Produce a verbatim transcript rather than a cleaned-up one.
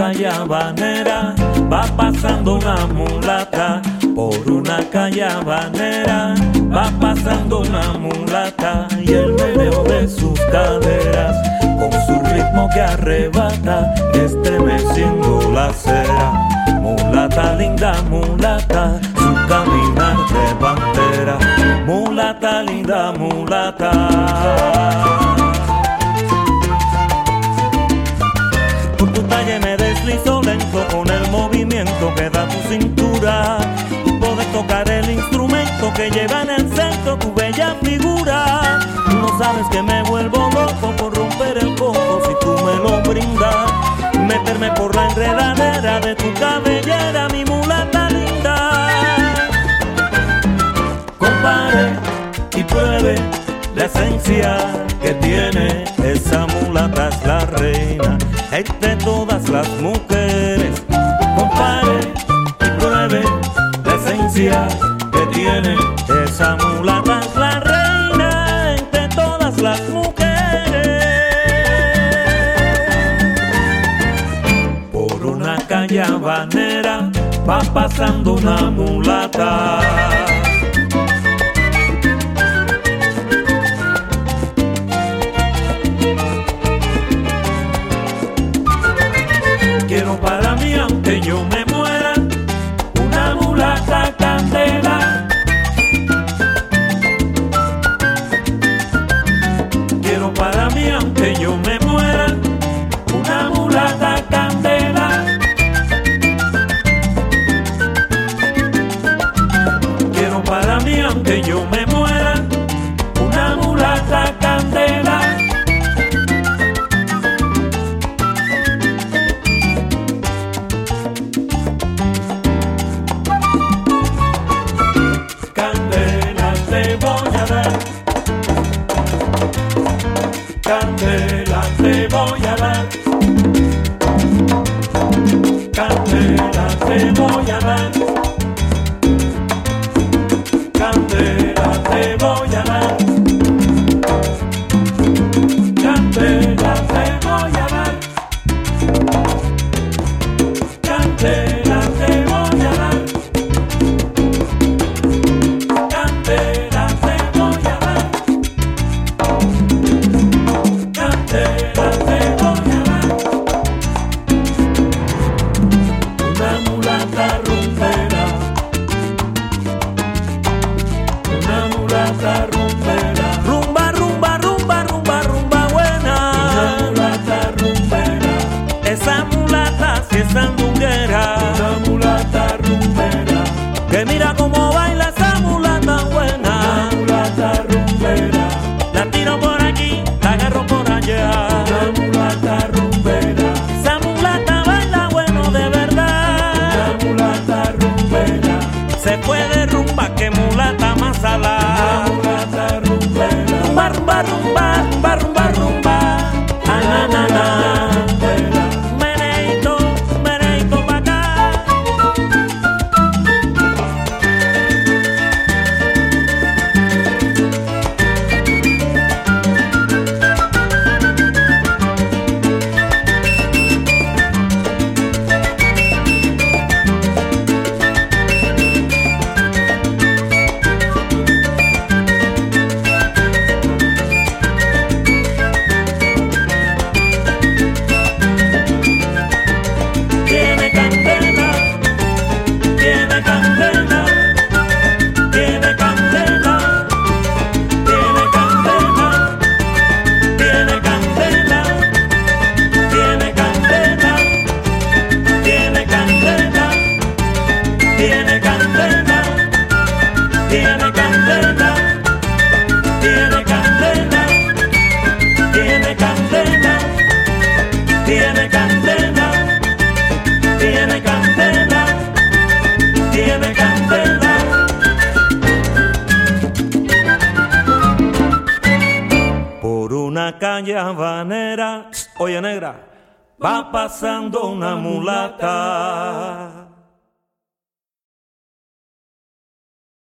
calle habanera va pasando una mulata. Por una calle habanera va pasando una mulata. Y el meneo de sus caderas con su ritmo que arrebata, estremeciendo la acera. Mulata linda, mulata, su caminar de bandera. Mulata linda, mulata. Por tu talle me deslizo lento con el movimiento que da tu cintura. Poder tocar el instrumento que lleva en el centro tu bella figura. No sabes que me vuelvo loco por romper el coco si tú me lo brindas. Meterme por la enredadera de tu cabellera, mi mulata linda. Compare y pruebe la esencia que tiene esa mulata, es la reina entre todas las mujeres. Compare y pruebe la esencia que tiene esa mulata, es la reina entre todas las mujeres. Por una calle habanera va pasando una mulata. Quiero para mí, aunque yo me muera, una mulata candela. Quiero para mí, aunque yo me muera, una mulata candela. Quiero para mí, aunque yo me muera, una mulata candela. Candela te voy a dar, candela te voy a dar, candela te voy a dar, candela te voy a dar, candela te voy a dar, candela te voy a dar. Una mulata rumbera, una mulata rumbera, rumba, rumba, rumba, rumba, rumba buena. Una mulata rumbera, esa mulata si es sandunguera. Una mulata rumbera, que mira cómo baila esa mulata buena. Una mulata rumbera, la tiro por aquí, la agarro por allá. Una mulata rumbera, esa mulata baila bueno de verdad. Una mulata rumbera, se puede rumba, que mulata más salada. Una mulata rumbera, rumba, rumba, rumba, rumba, rumba, rumba. Ah, na, na, na. Meneito, meneito pa' acá. Tiene candela, tiene candela, tiene candela, tiene candela, tiene candela, tiene candela, tiene candela, tiene candela, tiene candela, tiene candela, tiene candela, tiene candela. Tiene candela, tiene candela. Por una calle habanera, oye negra, va pasando una mulata.